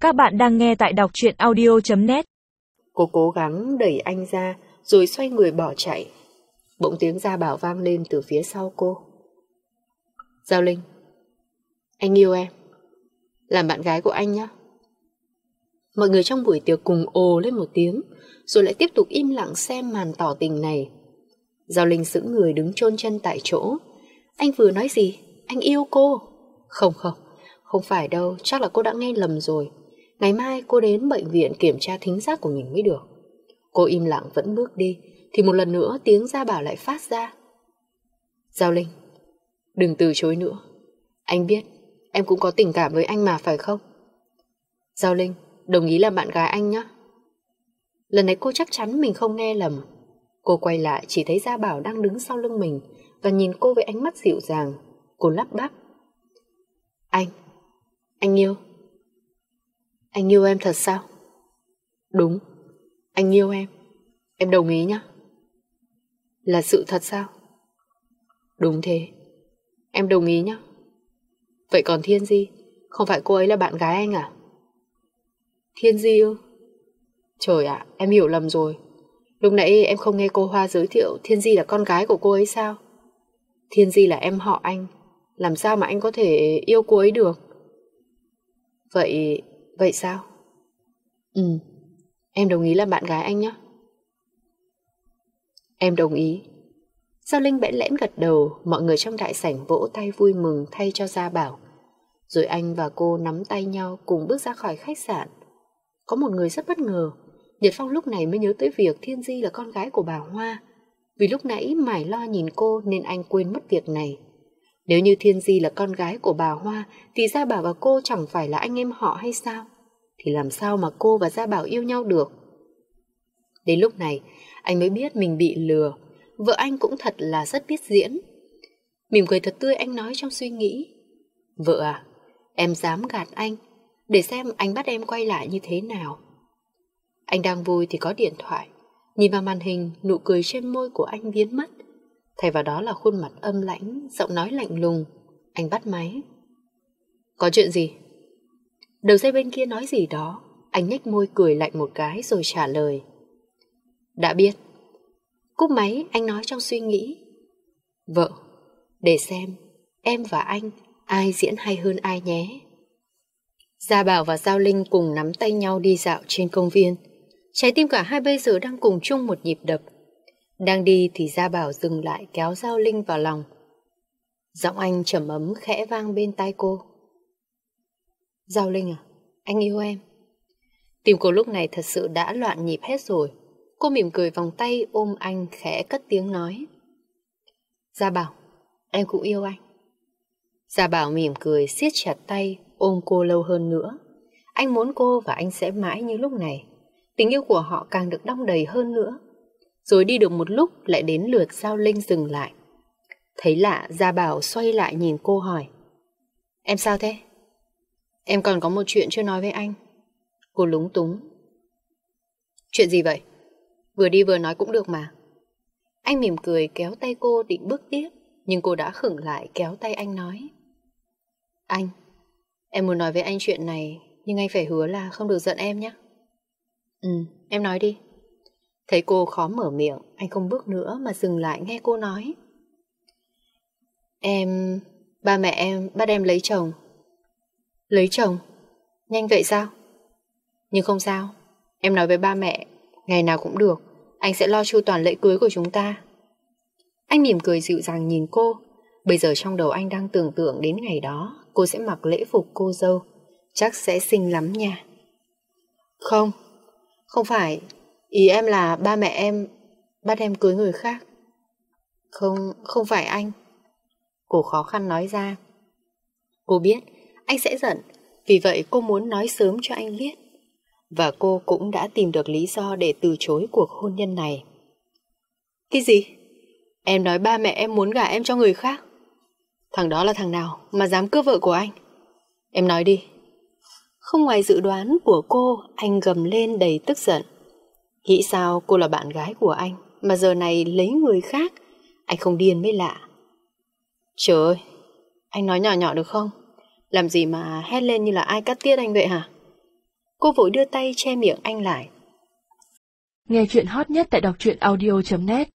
Các bạn đang nghe tại đọc truyện audio.net. Cô cố gắng đẩy anh ra rồi xoay người bỏ chạy. Bỗng tiếng Gia Bảo vang lên từ phía sau cô. Giao Linh, anh yêu em, làm bạn gái của anh nhé. Mọi người trong buổi tiệc cùng ồ lên một tiếng, rồi lại tiếp tục im lặng xem màn tỏ tình này. Giao Linh sững người đứng chôn chân tại chỗ. Anh vừa nói gì? Anh yêu cô? Không phải đâu, chắc là cô đã nghe lầm rồi. Ngày mai cô đến bệnh viện kiểm tra thính giác của mình mới được. Cô im lặng vẫn bước đi, thì một lần nữa tiếng Gia Bảo lại phát ra. Giao Linh, đừng từ chối nữa. Anh biết, em cũng có tình cảm với anh mà phải không? Giao Linh, đồng ý làm bạn gái anh nhé. Lần này cô chắc chắn mình không nghe lầm. Cô quay lại chỉ thấy Gia Bảo đang đứng sau lưng mình và nhìn cô với ánh mắt dịu dàng. Cô lắp bắp. Anh yêu. Anh yêu em thật sao? Đúng, anh yêu em. Em đồng ý nhé. Là sự thật sao? Đúng thế, em đồng ý nhé. Vậy còn Thiên Di, không phải cô ấy là bạn gái anh à? Thiên Di ư? Trời ạ, em hiểu lầm rồi. Lúc nãy em không nghe cô Hoa giới thiệu Thiên Di là con gái của cô ấy sao? Thiên Di là em họ anh, làm sao mà anh có thể yêu cô ấy được? Vậy sao? Em đồng ý làm bạn gái anh nhé. Em đồng ý. Giao Linh bẽn lẽn gật đầu. Mọi người trong đại sảnh vỗ tay vui mừng thay cho Gia Bảo. Rồi anh và cô nắm tay nhau cùng bước ra khỏi khách sạn. Có một người rất bất ngờ. Nhật Phong lúc này mới nhớ tới việc Thiên Di là con gái của bà Hoa. Vì lúc nãy mải lo nhìn cô nên anh quên mất việc này. Nếu như Thiên Di là con gái của bà Hoa thì Gia Bảo và cô chẳng phải là anh em họ hay sao? Thì làm sao mà cô và Gia Bảo yêu nhau được? Đến lúc này anh mới biết mình bị lừa. Vợ anh cũng thật là rất biết diễn. Mỉm cười thật tươi anh nói trong suy nghĩ. Vợ à, em dám gạt anh, để xem anh bắt em quay lại như thế nào. Anh đang vui thì có điện thoại. Nhìn vào màn hình, nụ cười trên môi của anh biến mất. Thay vào đó là khuôn mặt âm lãnh, giọng nói lạnh lùng. Anh bắt máy. Có chuyện gì? Đầu dây bên kia nói gì đó. Anh nhếch môi cười lạnh một cái rồi trả lời. Đã biết. Cúp máy anh nói trong suy nghĩ. Vợ, để xem em và anh ai diễn hay hơn ai nhé. Gia Bảo và Giao Linh cùng nắm tay nhau đi dạo trên công viên. Trái tim cả hai bây giờ đang cùng chung một nhịp đập. Đang đi thì Gia Bảo dừng lại kéo Giao Linh vào lòng. Giọng anh trầm ấm khẽ vang bên tai cô. Giao Linh à, anh yêu em. Tim cô lúc này thật sự đã loạn nhịp hết rồi. Cô mỉm cười vòng tay ôm anh khẽ cất tiếng nói. Gia Bảo, em cũng yêu anh. Gia Bảo mỉm cười siết chặt tay ôm cô lâu hơn nữa. Anh muốn cô và anh sẽ mãi như lúc này. Tình yêu của họ càng được đong đầy hơn nữa. Rồi đi được một lúc lại đến lượt Giao Linh dừng lại. Thấy lạ, Gia Bảo xoay lại nhìn cô hỏi. Em sao thế? Em còn có một chuyện chưa nói với anh. Cô lúng túng. Chuyện gì vậy? Vừa đi vừa nói cũng được mà. Anh mỉm cười kéo tay cô định bước tiếp, nhưng cô đã khựng lại kéo tay anh nói. Anh, em muốn nói với anh chuyện này, nhưng anh phải hứa là không được giận em nhé. Em nói đi. Thấy cô khó mở miệng, anh không bước nữa mà dừng lại nghe cô nói. Ba mẹ em bắt em lấy chồng. Lấy chồng? Nhanh vậy sao? Nhưng không sao, em nói với ba mẹ, ngày nào cũng được, anh sẽ lo chu toàn lễ cưới của chúng ta. Anh mỉm cười dịu dàng nhìn cô. Bây giờ trong đầu anh đang tưởng tượng đến ngày đó cô sẽ mặc lễ phục cô dâu. Chắc sẽ xinh lắm nha. Không phải. Ý em là ba mẹ em bắt em cưới người khác. Không phải anh. Cô khó khăn nói ra. Cô biết anh sẽ giận, vì vậy cô muốn nói sớm cho anh biết. Và cô cũng đã tìm được lý do để từ chối cuộc hôn nhân này. Cái gì? Em nói ba mẹ em muốn gả em cho người khác. Thằng đó là thằng nào mà dám cướp vợ của anh? Em nói đi. Không ngoài dự đoán của cô, anh gầm lên đầy tức giận. Nghĩ sao cô là bạn gái của anh mà giờ này lấy người khác? Anh không điên mới lạ. Trời ơi, anh nói nhỏ nhỏ được không? Làm gì mà hét lên như là ai cắt tiết anh vậy hả? Cô vội đưa tay che miệng anh lại. Nghe chuyện hot nhất tại đọc truyện audio.net